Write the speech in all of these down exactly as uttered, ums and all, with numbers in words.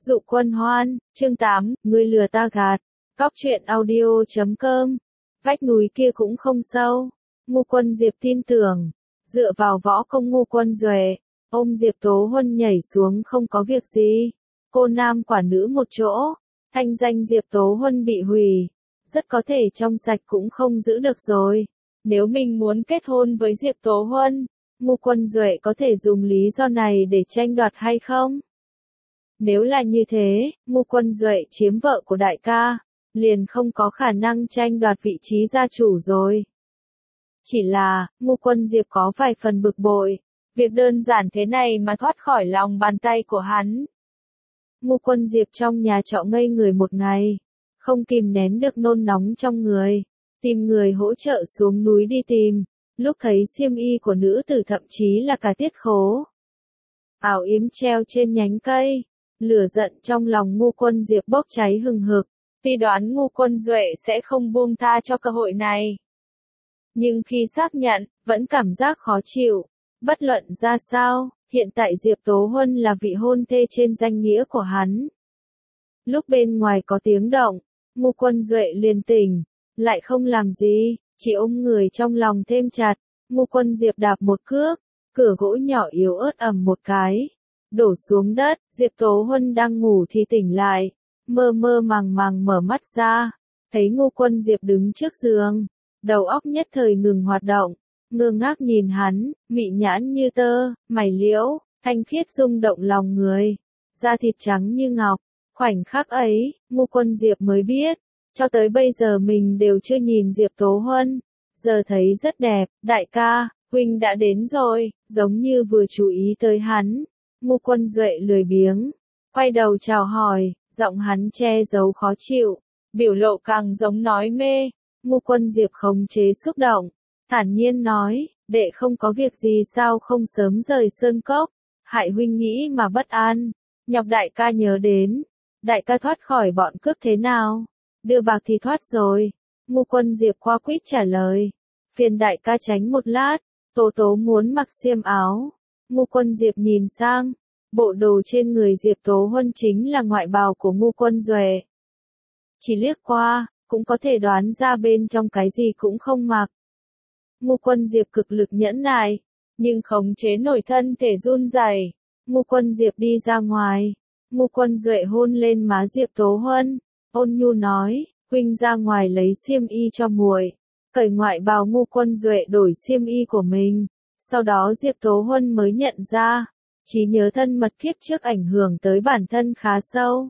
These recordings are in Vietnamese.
Dụ Quân Hoan, chương tám, ngươi lừa ta gạt. Cóc truyện audio chấm com. Vách núi kia cũng không sâu. Ngô Quân Diệp tin tưởng, dựa vào võ công Ngô Quân Duệ, ôm Diệp Tố Huân nhảy xuống không có việc gì. Cô nam quả nữ một chỗ, thanh danh Diệp Tố Huân bị hủy, rất có thể trong sạch cũng không giữ được rồi. Nếu mình muốn kết hôn với Diệp Tố Huân, Ngô Quân Duệ có thể dùng lý do này để tranh đoạt hay không? Nếu là như thế, Ngô Quân Duệ chiếm vợ của đại ca, liền không có khả năng tranh đoạt vị trí gia chủ rồi. Chỉ là, Ngô Quân Diệp có vài phần bực bội, việc đơn giản thế này mà thoát khỏi lòng bàn tay của hắn. Ngô Quân Diệp trong nhà trọ ngây người một ngày, không kìm nén được nôn nóng trong người, tìm người hỗ trợ xuống núi đi tìm, lúc thấy xiêm y của nữ tử thậm chí là cả tiết khố áo yếm treo trên nhánh cây. Lửa giận trong lòng Ngô Quân Diệp bốc cháy hừng hực, tuy đoán Ngô Quân Duệ sẽ không buông tha cho cơ hội này. Nhưng khi xác nhận, vẫn cảm giác khó chịu. Bất luận ra sao, hiện tại Diệp Tố Huân là vị hôn thê trên danh nghĩa của hắn. Lúc bên ngoài có tiếng động, Ngô Quân Duệ liền tỉnh, lại không làm gì, chỉ ôm người trong lòng thêm chặt. Ngô Quân Diệp đạp một cước, cửa gỗ nhỏ yếu ớt ầm một cái, đổ xuống đất. Diệp Tố Huân đang ngủ thì tỉnh lại, mơ mơ màng màng mở mắt ra, thấy Ngô Quân Diệp đứng trước giường, đầu óc nhất thời ngừng hoạt động, ngơ ngác nhìn hắn, mị nhãn như tơ, mày liễu, thanh khiết rung động lòng người, da thịt trắng như ngọc. Khoảnh khắc ấy, Ngô Quân Diệp mới biết, cho tới bây giờ mình đều chưa nhìn Diệp Tố Huân, giờ thấy rất đẹp. Đại ca, huynh đã đến rồi, giống như vừa chú ý tới hắn. Ngô Quân Duệ lười biếng, quay đầu chào hỏi, giọng hắn che giấu khó chịu, biểu lộ càng giống nói mê. Ngô Quân Diệp khống chế xúc động, thản nhiên nói, đệ không có việc gì sao không sớm rời sơn cốc, hại huynh nghĩ mà bất an, nhọc đại ca nhớ đến. Đại ca thoát khỏi bọn cướp thế nào? Đưa bạc thì thoát rồi. Ngô Quân Diệp khoa quýt trả lời, phiền đại ca tránh một lát, Tố Tố muốn mặc xiêm áo. Ngô Quân Diệp nhìn sang, bộ đồ trên người Diệp Tố Huân chính là ngoại bào của Ngô Quân Duệ. Chỉ liếc qua, cũng có thể đoán ra bên trong cái gì cũng không mặc. Ngô Quân Diệp cực lực nhẫn nại, nhưng khống chế nổi thân thể run rẩy. Ngô Quân Diệp đi ra ngoài, Ngô Quân Duệ hôn lên má Diệp Tố Huân, ôn nhu nói, huynh ra ngoài lấy xiêm y cho muội. Cởi ngoại bào. Ngô Quân Duệ đổi xiêm y của mình. Sau đó Diệp Tố Huân mới nhận ra, trí nhớ thân mật kiếp trước ảnh hưởng tới bản thân khá sâu.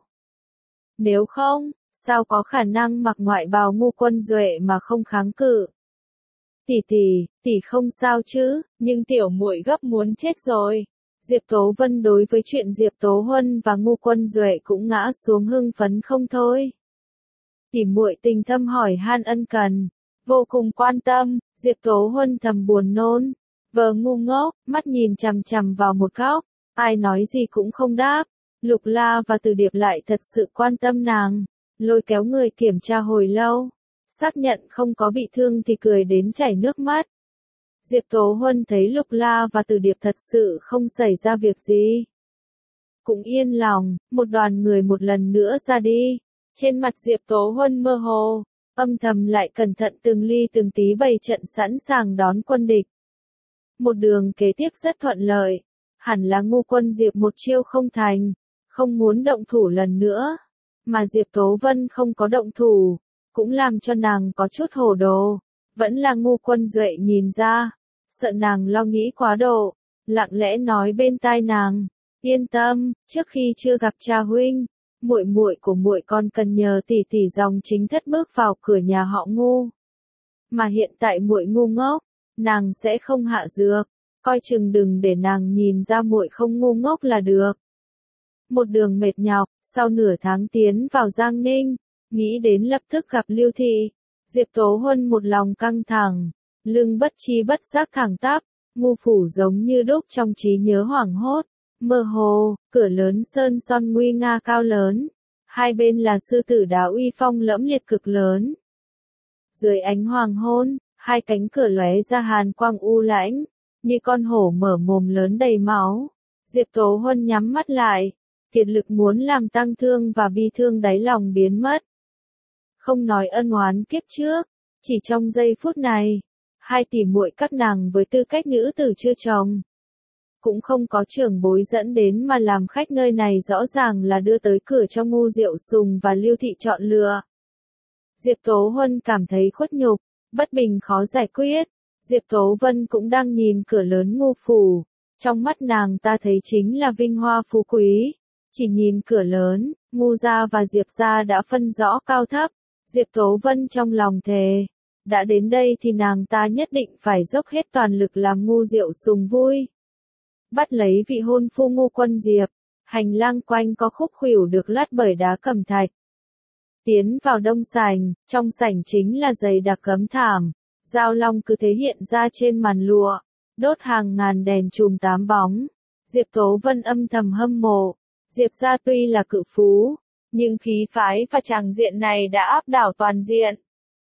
Nếu không, sao có khả năng mặc ngoại bào Ngô Quân Duệ mà không kháng cự? Tỷ tỷ, tỷ không sao chứ, nhưng tiểu muội gấp muốn chết rồi. Diệp Tố Vân đối với chuyện Diệp Tố Huân và Ngô Quân Duệ cũng ngã xuống hưng phấn không thôi. Tỷ muội tình thâm hỏi han ân cần, vô cùng quan tâm. Diệp Tố Huân thầm buồn nôn, vờ ngu ngốc, mắt nhìn chằm chằm vào một góc, ai nói gì cũng không đáp. Lục La và Từ Điệp lại thật sự quan tâm nàng, lôi kéo người kiểm tra hồi lâu, xác nhận không có bị thương thì cười đến chảy nước mắt. Diệp Tố Huân thấy Lục La và Từ Điệp thật sự không xảy ra việc gì, cũng yên lòng. Một đoàn người một lần nữa ra đi, trên mặt Diệp Tố Huân mơ hồ, âm thầm lại cẩn thận từng ly từng tí bày trận sẵn sàng đón quân địch. Một đường kế tiếp rất thuận lợi, hẳn là Ngô Quân Diệp một chiêu không thành, không muốn động thủ lần nữa, mà Diệp Tố Vân không có động thủ, cũng làm cho nàng có chút hồ đồ. Vẫn là Ngô Quân Duệ nhìn ra, sợ nàng lo nghĩ quá độ, lặng lẽ nói bên tai nàng, yên tâm, trước khi chưa gặp cha huynh, muội muội của muội còn cần nhờ tỷ tỷ dòng chính thất bước vào cửa nhà họ Ngô. Mà hiện tại muội ngu ngốc, nàng sẽ không hạ dược, coi chừng đừng để nàng nhìn ra muội không ngu ngốc là được. Một đường mệt nhọc, sau nửa tháng tiến vào Giang Ninh, nghĩ đến lập tức gặp Lưu Thị, Diệp Tố Huân một lòng căng thẳng, lưng bất chi bất giác thẳng tắp, ngu phủ giống như đúc trong trí nhớ hoảng hốt, mơ hồ. Cửa lớn sơn son nguy nga cao lớn, hai bên là sư tử đá uy phong lẫm liệt cực lớn. Dưới ánh hoàng hôn, hai cánh cửa lóe ra hàn quang u lãnh, như con hổ mở mồm lớn đầy máu. Diệp Tố Huân nhắm mắt lại, kiệt lực muốn làm tang thương và bi thương đáy lòng biến mất. Không nói ân oán kiếp trước, chỉ trong giây phút này, hai tỷ muội các nàng với tư cách nữ tử chưa chồng, cũng không có trưởng bối dẫn đến mà làm khách nơi này rõ ràng là đưa tới cửa cho Ngu Diệu Sùng và Lưu Thị chọn lựa. Diệp Tố Huân cảm thấy khuất nhục, bất bình khó giải quyết. Diệp Tố Vân cũng đang nhìn cửa lớn Ngu phủ, trong mắt nàng ta thấy chính là vinh hoa phú quý. Chỉ nhìn cửa lớn, Ngu gia và Diệp gia đã phân rõ cao thấp. Diệp Tố Vân trong lòng thề, đã đến đây thì nàng ta nhất định phải dốc hết toàn lực làm Ngu Diệu Sùng vui. Bắt lấy vị hôn phu Ngu Quân Diệp, hành lang quanh có khúc khuỷu được lát bởi đá cẩm thạch. Tiến vào đông sảnh, trong sảnh chính là dày đặc gấm thảm, giao long cứ thế hiện ra trên màn lụa, đốt hàng ngàn đèn chùm tám bóng. Diệp Tố Vân âm thầm hâm mộ, Diệp gia tuy là cự phú, nhưng khí phái và tràng diện này đã áp đảo toàn diện.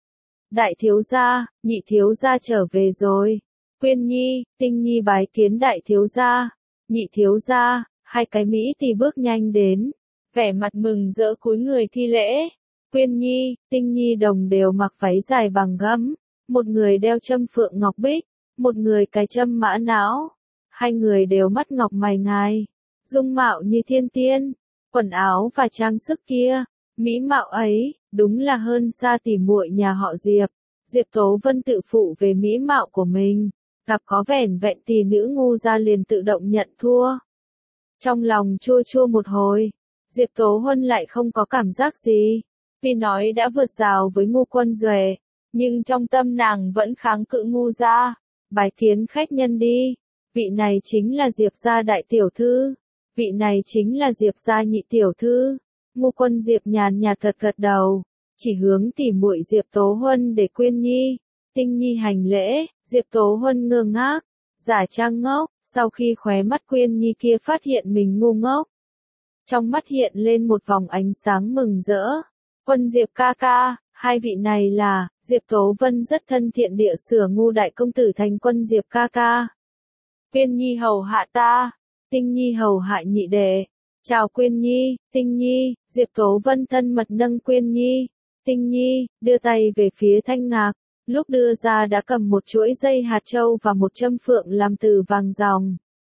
Đại thiếu gia, nhị thiếu gia trở về rồi. Quyên Nhi, Tinh Nhi bái kiến đại thiếu gia, nhị thiếu gia, hai cái mỹ thì bước nhanh đến, vẻ mặt mừng rỡ cúi người thi lễ. Quyên Nhi, Tinh Nhi đồng đều mặc váy dài bằng gấm, một người đeo châm phượng ngọc bích, một người cái châm mã não, hai người đều mắt ngọc mày ngài, dung mạo như thiên tiên, quần áo và trang sức kia, mỹ mạo ấy, đúng là hơn xa tỷ muội nhà họ Diệp. Diệp Tố Vân tự phụ về mỹ mạo của mình, gặp có vẻn vẹn tỷ nữ Ngu gia liền tự động nhận thua. Trong lòng chua chua một hồi, Diệp Tố Huân lại không có cảm giác gì, tuy nói đã vượt rào với Ngu Quân Duệ, nhưng trong tâm nàng vẫn kháng cự Ngu gia. Bái kiến khách nhân đi, vị này chính là Diệp gia đại tiểu thư, vị này chính là Diệp gia nhị tiểu thư. Ngu Quân Diệp nhàn nhạt gật gật đầu, chỉ hướng tỉ muội Diệp Tố Huân để Quyên Nhi, Tinh Nhi hành lễ. Diệp Tố Huân ngơ ngác, giả trang ngốc, sau khi khóe mắt Quyên Nhi kia phát hiện mình ngu ngốc, trong mắt hiện lên một vòng ánh sáng mừng rỡ. Quân Diệp ca ca, hai vị này là, Diệp Tố Vân rất thân thiện địa sửa Ngu đại công tử thành Quân Diệp ca ca. Quyên Nhi hầu hạ ta, Tinh Nhi hầu hạ nhị đệ. Chào Quyên Nhi, Tinh Nhi. Diệp Tố Vân thân mật nâng Quyên Nhi, Tinh Nhi, đưa tay về phía thanh ngạc, lúc đưa ra đã cầm một chuỗi dây hạt châu và một châm phượng làm từ vàng ròng.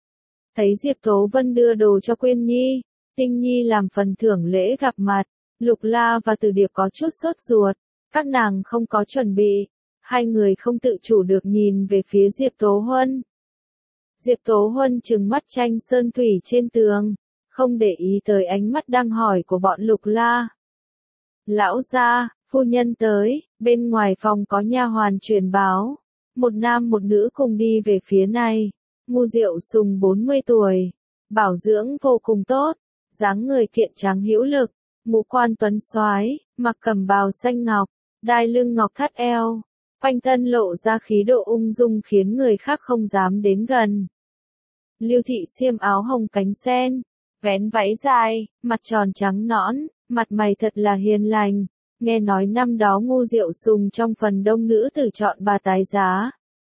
Thấy Diệp Tố Vân đưa đồ cho Quyên Nhi, Tinh Nhi làm phần thưởng lễ gặp mặt, Lục La và Từ Điệp có chút sốt ruột, các nàng không có chuẩn bị, hai người không tự chủ được nhìn về phía Diệp Tố Huân. Diệp Tố Huân trừng mắt tranh sơn thủy trên tường, không để ý tới ánh mắt đang hỏi của bọn Lục La. Lão gia, phu nhân tới, bên ngoài phòng có nha hoàn truyền báo, một nam một nữ cùng đi về phía này. Ngu Diệu Sùng bốn mươi tuổi, bảo dưỡng vô cùng tốt, dáng người kiện tráng hữu lực, ngũ quan tuấn soái, mặc cẩm bào xanh ngọc, đai lưng ngọc thắt eo, quanh thân lộ ra khí độ ung dung khiến người khác không dám đến gần. Lưu Thị xiêm áo hồng cánh sen, vén váy dài, mặt tròn trắng nõn, mặt mày thật là hiền lành. Nghe nói năm đó Ngu Diệu Sùng trong phần đông nữ tử chọn bà tái giá,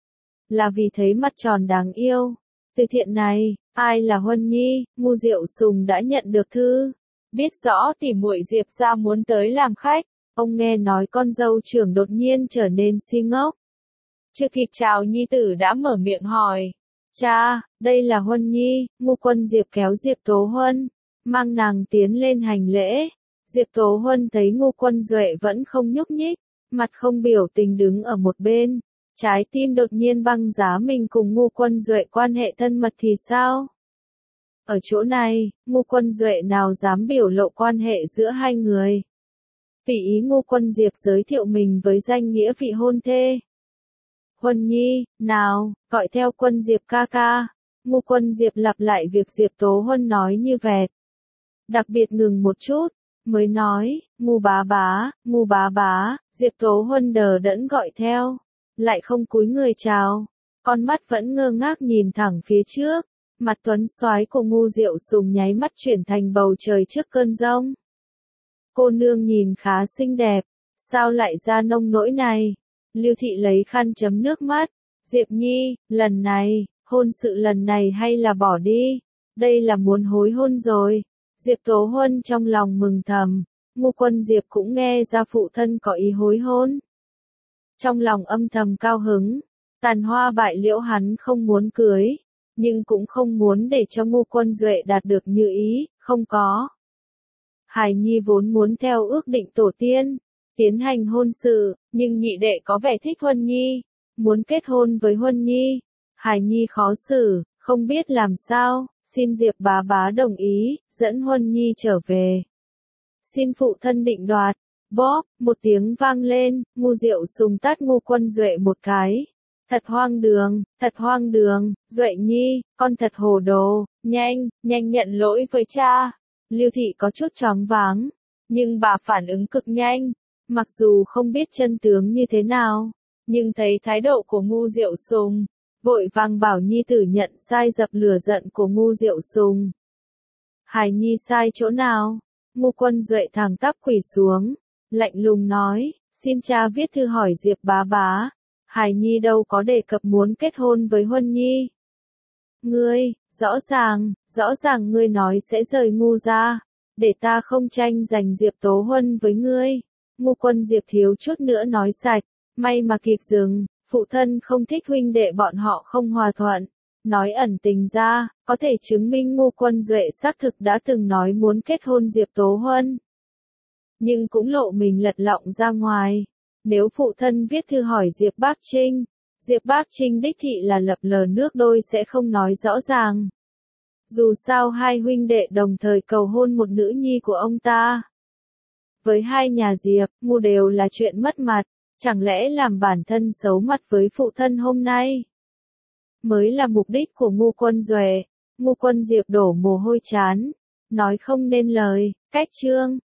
là vì thấy mặt tròn đáng yêu. Từ thiện này, ai là Huân Nhi? Ngu Diệu Sùng đã nhận được thư, biết rõ tỉ muội Diệp gia muốn tới làm khách. Ông nghe nói con dâu trưởng đột nhiên trở nên si ngốc, chưa kịp chào nhi tử đã mở miệng hỏi, cha, đây là Huân Nhi. Ngu Quân Diệp kéo Diệp Tố Huân, mang nàng tiến lên hành lễ. Diệp Tố Huân thấy Ngu Quân Duệ vẫn không nhúc nhích, mặt không biểu tình đứng ở một bên, trái tim đột nhiên băng giá mình cùng Ngu Quân Duệ quan hệ thân mật thì sao? Ở chỗ này, Ngu Quân Duệ nào dám biểu lộ quan hệ giữa hai người? Tùy ý Ngu Quân Diệp giới thiệu mình với danh nghĩa vị hôn thê. Huân Nhi, nào, gọi theo Quân Diệp ca ca. Ngu Quân Diệp lặp lại việc Diệp Tố Huân nói như vẹt. Đặc biệt ngừng một chút, mới nói, Ngu bá bá, Ngu bá bá. Diệp Tố Huân đờ đẫn gọi theo, lại không cúi người chào, con mắt vẫn ngơ ngác nhìn thẳng phía trước. Mặt tuấn soái của Ngu Diệu Sùng nháy mắt chuyển thành bầu trời trước cơn giông. Cô nương nhìn khá xinh đẹp, sao lại ra nông nỗi này? Lưu Thị lấy khăn chấm nước mắt. Diệp Nhi, lần này, hôn sự lần này hay là bỏ đi? Đây là muốn hối hôn rồi. Diệp Tố Huân trong lòng mừng thầm, Ngu Quân Diệp cũng nghe ra phụ thân có ý hối hôn. Trong lòng âm thầm cao hứng, tàn hoa bại liễu hắn không muốn cưới, nhưng cũng không muốn để cho Ngu Quân Duệ đạt được như ý, không có. Hải Nhi vốn muốn theo ước định tổ tiên, tiến hành hôn sự, nhưng nhị đệ có vẻ thích Huân Nhi, muốn kết hôn với Huân Nhi. Hải Nhi khó xử, không biết làm sao, xin Diệp bá bá đồng ý, dẫn Huân Nhi trở về. Xin phụ thân định đoạt. Bóp, một tiếng vang lên, Ngu Diệu Sùng tát Ngu Quân Duệ một cái. Thật hoang đường, thật hoang đường, Duệ Nhi, con thật hồ đồ, nhanh, nhanh nhận lỗi với cha. Lưu Thị có chút choáng váng, nhưng bà phản ứng cực nhanh, mặc dù không biết chân tướng như thế nào, nhưng thấy thái độ của Ngu Diệu Sùng, vội vàng bảo nhi tử nhận sai dập lửa giận của Ngu Diệu Sùng. Hải Nhi sai chỗ nào? Ngu Quân Duệ thẳng tắp quỳ xuống, lạnh lùng nói, xin cha viết thư hỏi Diệp bá bá, Hải Nhi đâu có đề cập muốn kết hôn với Huân Nhi. Ngươi, rõ ràng, rõ ràng ngươi nói sẽ rời Ngu ra, để ta không tranh giành Diệp Tố Huân với ngươi. Ngu Quân Diệp thiếu chút nữa nói sạch, may mà kịp dừng, phụ thân không thích huynh đệ bọn họ không hòa thuận. Nói ẩn tình ra, có thể chứng minh Ngu Quân Duệ xác thực đã từng nói muốn kết hôn Diệp Tố Huân. Nhưng cũng lộ mình lật lọng ra ngoài. Nếu phụ thân viết thư hỏi Diệp Bác Trinh, Diệp Bác Trinh đích thị là lập lờ nước đôi sẽ không nói rõ ràng. Dù sao hai huynh đệ đồng thời cầu hôn một nữ nhi của ông ta. Với hai nhà Diệp, Ngu đều là chuyện mất mặt, chẳng lẽ làm bản thân xấu mặt với phụ thân hôm nay? Mới là mục đích của Ngu Quân Duệ. Ngu Quân Diệp đổ mồ hôi chán, nói không nên lời, cách chương.